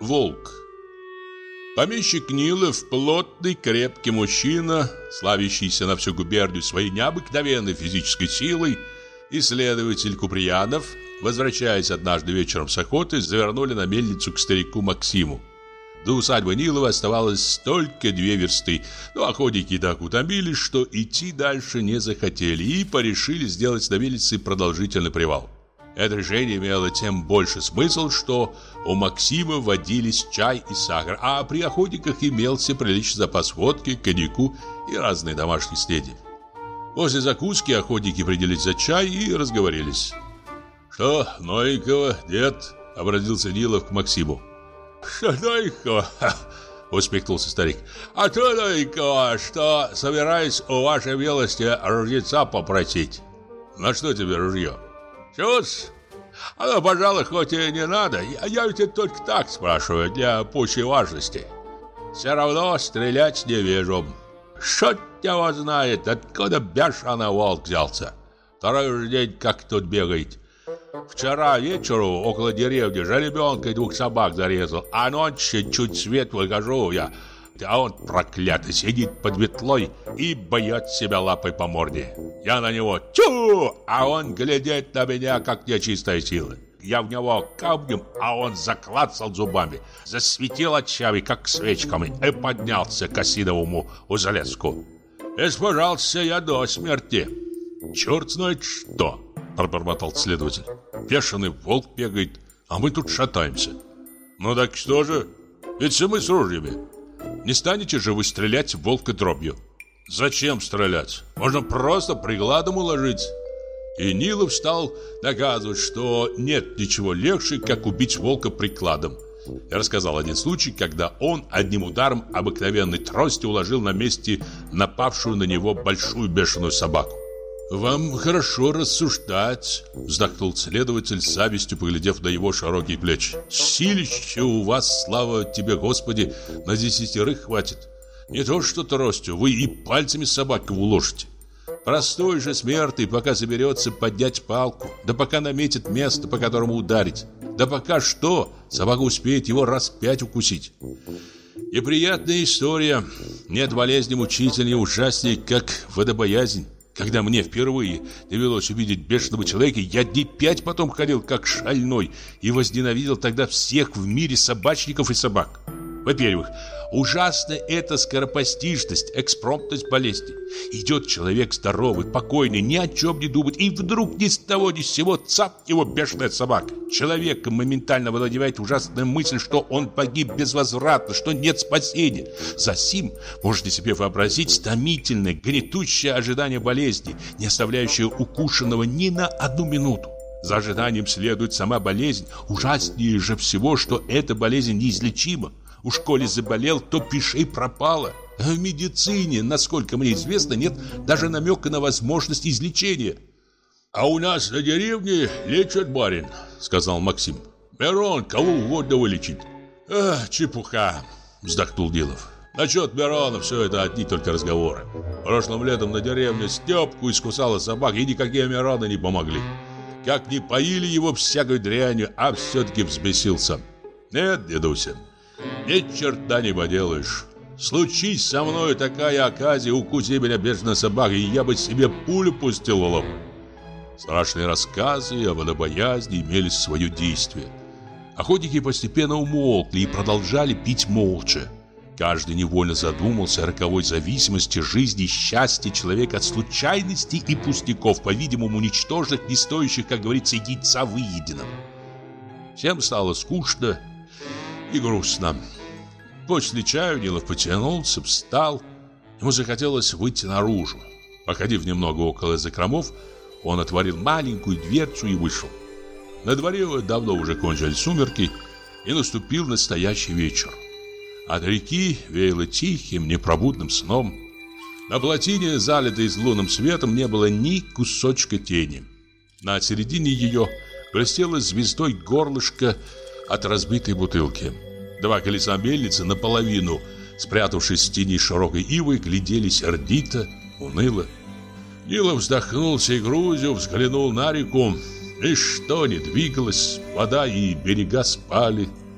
Волк. Помещик Нилов, плотный, крепкий мужчина, славящийся на всю губернию своей необыкновенной физической силой, и следователь Куприянов, возвращаясь однажды вечером с охоты, завернули на мельницу к старику Максиму. До усадьбы Нилова оставалось только 2 версты, но охотники так утомились, что идти дальше не захотели и порешили сделать на мельнице продолжительный привал. Это решение имело тем больше смысл, что у Максима водились чай и сахар, а при охотниках имелся приличный запас водки, коньяку и разные домашние снеди. После закуски охотники принялись за чай и разговорились. «Что новенького, дед?» — обратился Нилов к Максиму. «Что новенького?» — усмехнулся старик. «А то новенького, что собираюсь у вашей милости ружьеца попросить». «На что тебе ружье?» «Чё-с? Оно, пожалуй, хоть и не надо. Я ведь это только так спрашиваю, для пущей важности. Все равно стрелять не вижу. Что его знает, откуда бешеный волк взялся? Второй уже день как тут бегает. Вчера вечером около деревни жеребенка и 2 собак зарезал, а ночью чуть свет выхожу я, а он проклятый сидит под метлой и бьет себя лапой по морде. Я на него тю, а он глядит на меня, как нечистая сила. Я в него камнем, а он заклацал зубами, засветил очами, как свечками, и поднялся к осиновому узлеску. Испужался я до смерти. «Черт знает что!» — пробормотал следователь. «Бешеный волк бегает, а мы тут шатаемся. Ну так что же? Ведь все мы с ружьями. Не станете же вы стрелять в волка дробью?» «Зачем стрелять? Можно просто прикладом уложить». И Нилов стал доказывать, что нет ничего легче, как убить волка прикладом. Я рассказал один случай, когда он одним ударом обыкновенной трости уложил на месте напавшую на него большую бешеную собаку. «Вам хорошо рассуждать», — вздохнул следователь, с завистью поглядев на его широкие плечи. «Силища у вас, слава тебе, Господи, на 10 хватит. Не то что тростью, вы и пальцами собаку уложите. Простой же смертный пока соберется поднять палку, да пока наметит место, по которому ударить, да пока что, собака успеет его раз 5 укусить. И приятная история. Нет болезни мучительнее, ужаснее, как водобоязнь. Когда мне впервые довелось увидеть бешеного человека, я дней 5 потом ходил как шальной и возненавидел тогда всех в мире собачников и собак. Во-первых, ужасна эта скоропостижность, экспромтность болезни. Идет человек здоровый, покойный, ни о чем не думает, и вдруг ни с того ни с сего цап его бешеная собака. Человека моментально владевает ужасная мысль, что он погиб безвозвратно, что нет спасения. Засим можете себе вообразить томительное, гнетущее ожидание болезни, не оставляющее укушенного ни на одну минуту. За ожиданием следует сама болезнь. Ужаснее же всего, что эта болезнь неизлечима. Уж коли заболел, то пиши пропало. В медицине, насколько мне известно, нет даже намека на возможность излечения. «А у нас на деревне лечат, барин», — сказал Максим. «Мирон кого угодно вылечит». «Чепуха», — вздохнул Нилов. «Насчет Мирона все это одни только разговоры. Прошлым летом на деревне Степку искусала собака, и никакие Мироны не помогли. Как ни поили его всякой дрянью, а все-таки взбесился. Нет, дедуся, ни черта не поделаешь. Случись со мной такая оказия, укуси меня бешеная собака, и я бы себе пулю пустил в лоб». Страшные рассказы о водобоязни имели свое действие. Охотники постепенно умолкли и продолжали пить молча. Каждый невольно задумался о роковой зависимости жизни и счастья человека от случайностей и пустяков, по-видимому, ничтожных, не стоящих, как говорится, яйца выеденного. Всем стало скучно и грустно. После чаю Нилов потянулся, встал. Ему захотелось выйти наружу. Походив немного около закромов, он отворил маленькую дверцу и вышел. На дворе давно уже кончились сумерки, и наступил настоящий вечер. От реки веяло тихим, непробудным сном. На плотине, залитой лунным светом, не было ни кусочка тени. На середине ее блестело звездой горлышко от разбитой бутылки. 2 колеса мельницы, наполовину спрятавшись в тени широкой ивы, глядели сердито, уныло. Нилов вздохнул всей грудью, взглянул на реку. Ничто не двигалось, вода и берега спали.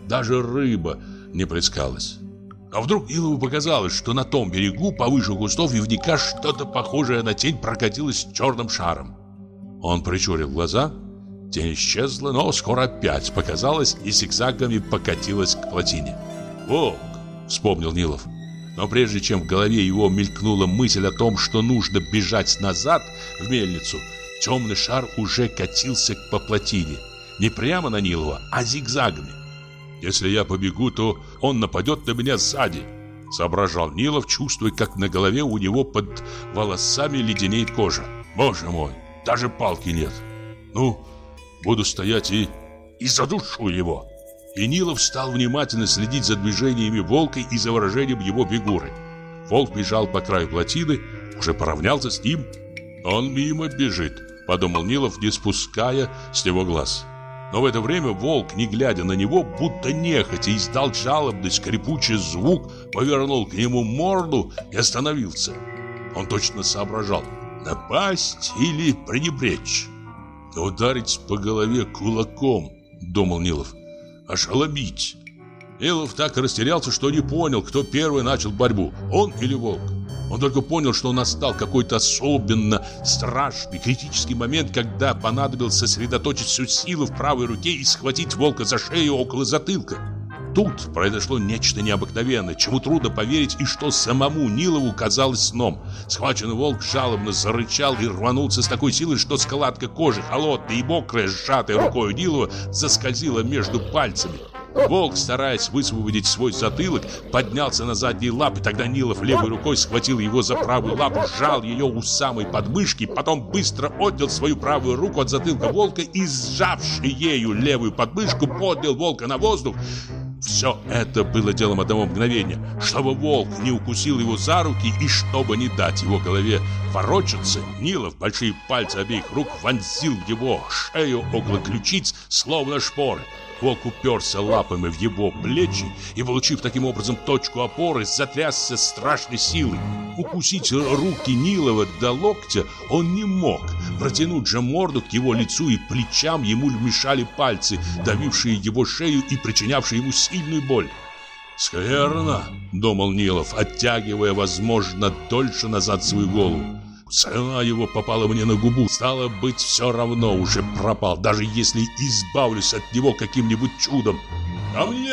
даже рыба не плескалась. А вдруг Нилову показалось, что на том берегу, повыше кустов ивника, что-то похожее на тень прокатилось черным шаром. Он прищурил глаза, тень исчезла, но скоро опять показалась и зигзагами покатилась к плотине. «Волк!» — вспомнил Нилов. Но прежде чем в голове его мелькнула мысль о том, что нужно бежать назад в мельницу, темный шар уже катился по плотине. Не прямо на Нилова, а зигзагами. «Если я побегу, то он нападет на меня сзади», — соображал Нилов, чувствуя, как на голове у него под волосами леденеет кожа. «Боже мой, даже палки нет. Ну, буду стоять и задушу его». И Нилов стал внимательно следить за движениями волка и за выражением его фигуры. Волк бежал по краю плотины, уже поравнялся с ним. «Он мимо бежит», — подумал Нилов, не спуская с него глаз. Но в это время волк, не глядя на него, будто нехотя издал жалобный скрипучий звук, повернул к нему морду и остановился. Он точно соображал, напасть или пренебречь. «Ударить по голове кулаком», — думал Нилов, — «ошеломить». Нилов так растерялся, что не понял, кто первый начал борьбу, он или волк. Он только понял, что настал какой-то особенно страшный, критический момент, когда понадобилось сосредоточить всю силу в правой руке и схватить волка за шею около затылка. Тут произошло нечто необыкновенное, чему трудно поверить и что самому Нилову казалось сном. Схваченный волк жалобно зарычал и рванулся с такой силой, что складка кожи, холодная и мокрая, сжатая рукой Нилова, заскользила между пальцами. Волк, стараясь высвободить свой затылок, поднялся на задние лапы. Тогда Нилов левой рукой схватил его за правую лапу, сжал ее у самой подмышки, потом быстро отнял свою правую руку от затылка волка и, сжавши ею левую подмышку, поднял волка на воздух. Все это было делом одного мгновения. Чтобы волк не укусил его за руки и чтобы не дать его голове ворочаться, Нилов большие пальцы обеих рук вонзил в его шею около ключиц, словно шпоры. Волк уперся лапами в его плечи и, получив таким образом точку опоры, затрясся страшной силой. Укусить руки Нилова до локтя он не мог. Протянуть же морду к его лицу и плечам ему мешали пальцы, давившие его шею и причинявшие ему сильную боль. «Скверно», — думал Нилов, оттягивая, возможно, дольше назад свою голову. «Слюна его попала мне на губу. Стало быть, все равно уже пропал, даже если избавлюсь от него каким-нибудь чудом». «Ко мне!»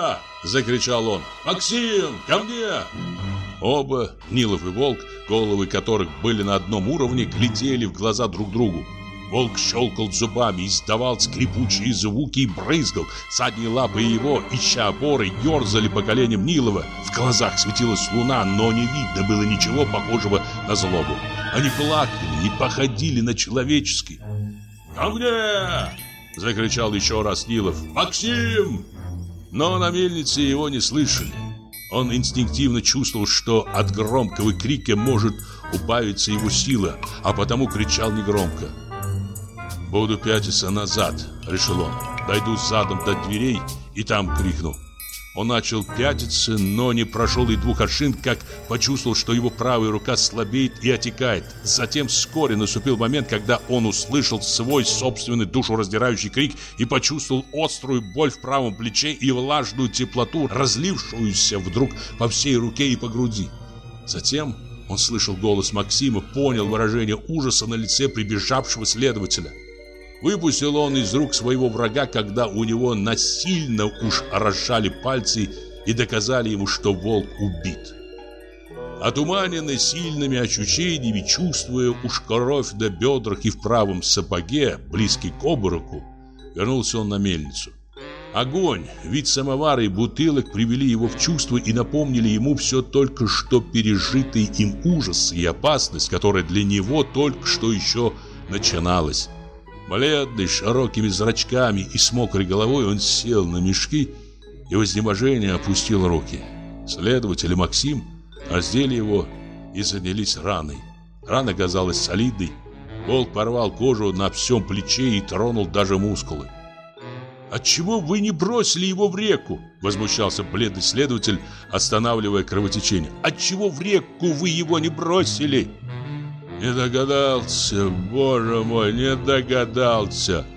— закричал он. «Максим, ко мне!» Оба, Нилов и волк, головы которых были на одном уровне, глядели в глаза друг другу. Волк щелкал зубами, издавал скрипучие звуки и брызгал. Задние лапы его, ища опоры, ерзали по коленям Нилова. В глазах светилась луна, но не видно было ничего похожего на злобу. Они плакали и походили на человеческие. «Ко мне!» — закричал еще раз Нилов. «Максим!» Но на мельнице его не слышали. Он инстинктивно чувствовал, что от громкого крика может убавиться его сила, а потому кричал негромко. «Буду пятиться назад», — решил он. «Дойду задом до дверей и там крикну». Он начал пятиться, но не прошел и 2 аршин, как почувствовал, что его правая рука слабеет и отекает. Затем вскоре наступил момент, когда он услышал свой собственный душераздирающий крик и почувствовал острую боль в правом плече и влажную теплоту, разлившуюся вдруг по всей руке и по груди. Затем он слышал голос Максима, понял выражение ужаса на лице прибежавшего следователя. Выпустил он из рук своего врага, когда у него насильно уж разжали пальцы и доказали ему, что волк убит. Отуманенный сильными ощущениями, чувствуя уж кровь на бедрах и в правом сапоге, близкий к обмороку, вернулся он на мельницу. Огонь, вид самовара и бутылок привели его в чувство и напомнили ему все только что пережитый им ужас и опасность, которая для него только что еще начиналась. Бледный, с широкими зрачками и с мокрой головой, он сел на мешки и в изнеможении опустил руки. Следователь и Максим раздели его и занялись раной. Рана казалась солидной. Волк порвал кожу на всем плече и тронул даже мускулы. «Отчего вы не бросили его в реку?» — возмущался бледный следователь, останавливая кровотечение. «Отчего в реку вы его не бросили?» «Не догадался, боже мой, не догадался!»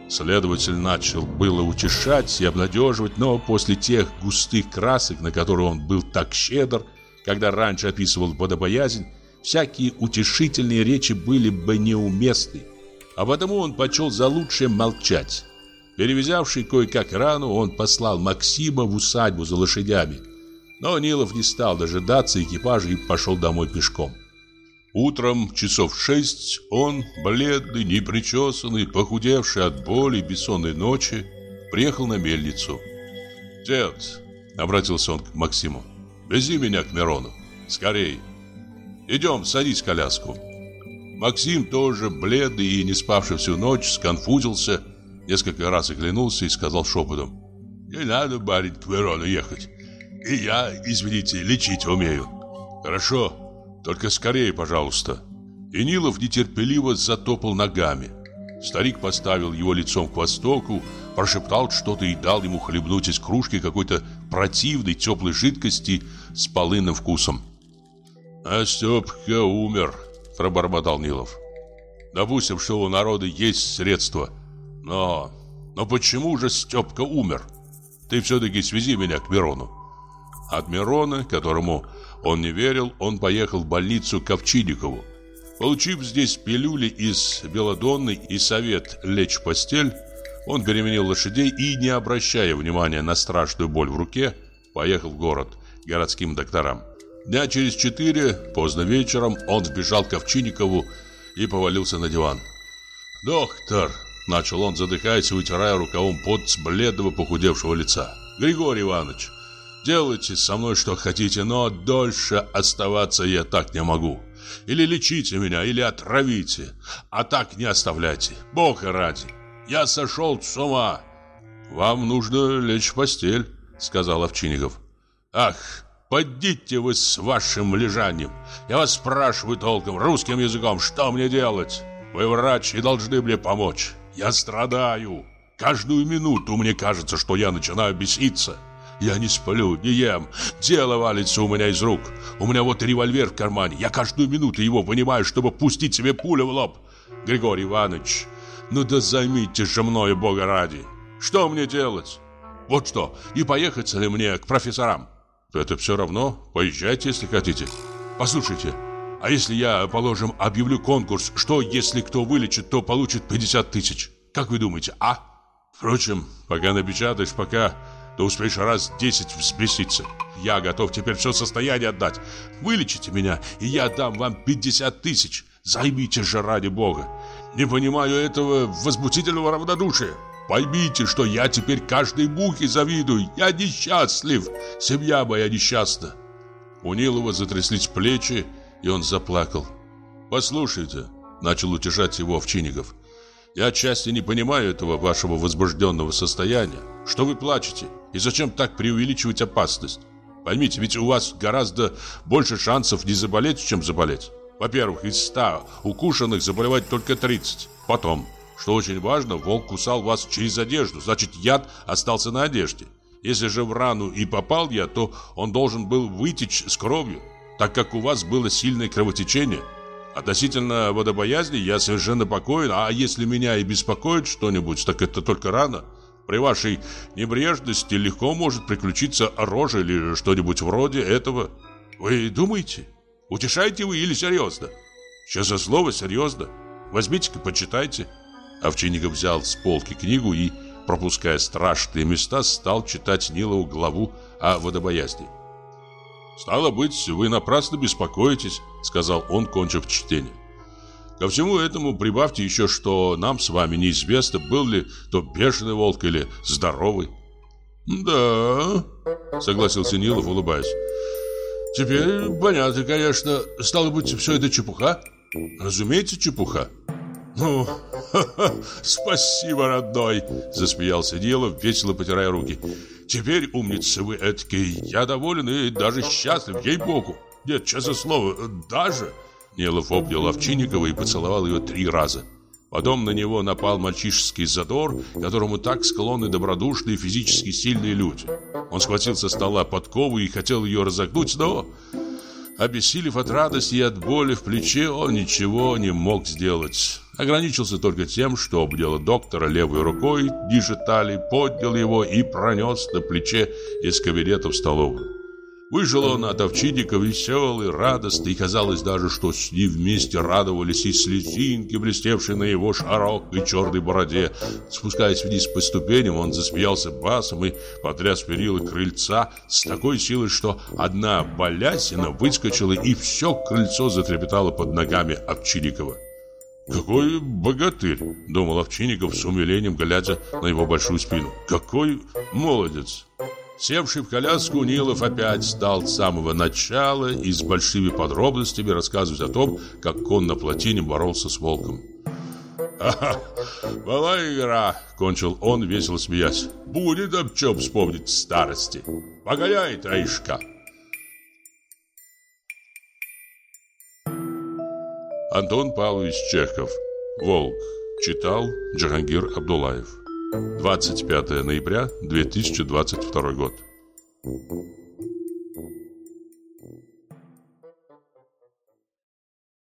Следователь начал было утешать и обнадеживать, но после тех густых красок, на которые он был так щедр, когда раньше описывал водобоязнь, всякие утешительные речи были бы неуместны, а потому он почел за лучшее молчать. Перевязавший кое-как рану, он послал Максима в усадьбу за лошадями, но Нилов не стал дожидаться экипажа и пошел домой пешком. Утром часов в 6 он, бледный, непричесанный, похудевший от боли и бессонной ночи, приехал на мельницу. «Дед», — обратился он к Максиму, — «вези меня к Мирону, скорей. Идем, садись в коляску». Максим, тоже бледный и не спавший всю ночь, сконфузился, несколько раз оглянулся и сказал шепотом: «Не надо, барин, к Мирону ехать. И я, извините, лечить умею». «Хорошо. Только скорее, пожалуйста». И Нилов нетерпеливо затопал ногами. Старик поставил его лицом к востоку, прошептал что-то и дал ему хлебнуть из кружки какой-то противной теплой жидкости с полынным вкусом. «А Степка умер», — пробормотал Нилов. «Допустим, что у народа есть средства. Но почему же Степка умер? Ты все-таки свези меня к Мирону». От Мирона, которому он не верил, он поехал в больницу к Овчинникову. Получив здесь пилюли из белодонны и совет лечь в постель, он переменил лошадей и, не обращая внимания на страшную боль в руке, поехал в город к городским докторам. Дня через 4, поздно вечером, он вбежал к Овчинникову и повалился на диван. «Доктор», — начал он, задыхаясь и вытирая рукавом пот с бледного похудевшего лица, — «Григорий Иванович, делайте со мной что хотите, но дольше оставаться я так не могу. Или лечите меня, или отравите, а так не оставляйте, Бога ради. Я сошел с ума». «Вам нужно лечь в постель», — сказал Овчинников. «Ах, подите вы с вашим лежанием. Я вас спрашиваю толком, русским языком, что мне делать? Вы врач и должны мне помочь. Я страдаю. Каждую минуту мне кажется, что я начинаю беситься. Я не сплю, не ем. Дело валится у меня из рук. У меня вот револьвер в кармане. Я каждую минуту его вынимаю, чтобы пустить себе пулю в лоб. Григорий Иванович, ну да займитесь же мною, Бога ради. Что мне делать? Вот что, и поехать ли мне к профессорам?» «Это все равно. Поезжайте, если хотите». «Послушайте, а если я, положим, объявлю конкурс, что если кто вылечит, то получит 50 тысяч? Как вы думаете, а? Впрочем, пока напечатаешь, то успеешь раз 10 взбеситься. Я готов теперь все состояние отдать. Вылечите меня, и я дам вам 50 тысяч. Займитесь же ради Бога. Не понимаю этого возмутительного равнодушия. Поймите, что я теперь каждой мухе завидую. Я несчастлив. Семья моя несчастна». У Нилова затряслись плечи, и он заплакал. «Послушайте», — начал утешать его Овчинников, — «я отчасти не понимаю этого вашего возбужденного состояния. Что вы плачете? И зачем так преувеличивать опасность? Поймите, ведь у вас гораздо больше шансов не заболеть, чем заболеть. Во-первых, из 100 укушенных заболевает только 30. Потом, что очень важно, волк кусал вас через одежду, значит, яд остался на одежде. Если же в рану и попал яд, то он должен был вытечь с кровью, так как у вас было сильное кровотечение. Относительно водобоязни я совершенно покоен, а если меня и беспокоит что-нибудь, так это только рана. При вашей небрежности легко может приключиться рожа или что-нибудь вроде этого. Вы думаете? Утешаете вы или серьезно?» «Честное слово, серьезно. Возьмите-ка, почитайте». Овчинников взял с полки книгу и, пропуская страшные места, стал читать Нилову главу о водобоязни. «Стало быть, вы напрасно беспокоитесь», — сказал он, кончив чтение. «Ко всему этому прибавьте еще, что нам с вами неизвестно, был ли то бешеный волк или здоровый». «Да», — согласился Нилов, улыбаясь. «Теперь понятно, конечно. Стало быть, все это чепуха?» «Разумеется, чепуха». «Ну, спасибо, родной», — засмеялся Нилов, весело потирая руки. «Теперь, умница вы эдакий, я доволен и даже счастлив, ей-богу. Нет, честное слово, даже...» Нилов обнял Овчинникова и поцеловал ее 3 раза. Потом на него напал мальчишеский задор, которому так склонны добродушные, физически сильные люди. Он схватил со стола подкову и хотел ее разогнуть, но, обессилев от радости и от боли в плече, он ничего не мог сделать. Ограничился только тем, что обнял доктора левой рукой ниже талии, поднял его и пронес на плече из кабинета в столовую. Вышел он от Овчинника веселый, радостный, и казалось даже, что с ним вместе радовались и слезинки, блестевшие на его широкой черной бороде. Спускаясь вниз по ступеням, он засмеялся басом и потряс перила крыльца с такой силой, что одна балясина выскочила, и все крыльцо затрепетало под ногами Овчинникова. «Какой богатырь!» — думал Овчинников с умилением, глядя на его большую спину. «Какой молодец!» Севший в коляску, Нилов опять стал с самого начала и с большими подробностями рассказывать о том, как он на плотине боролся с волком. «Ага, была игра!» — кончил он, весело смеясь. «Будет об чем вспомнить в старости! Погоняй, троишка!» Антон Павлович Чехов. «Волк». Читал Джахангир Абдуллаев. 25 ноября 2022 год.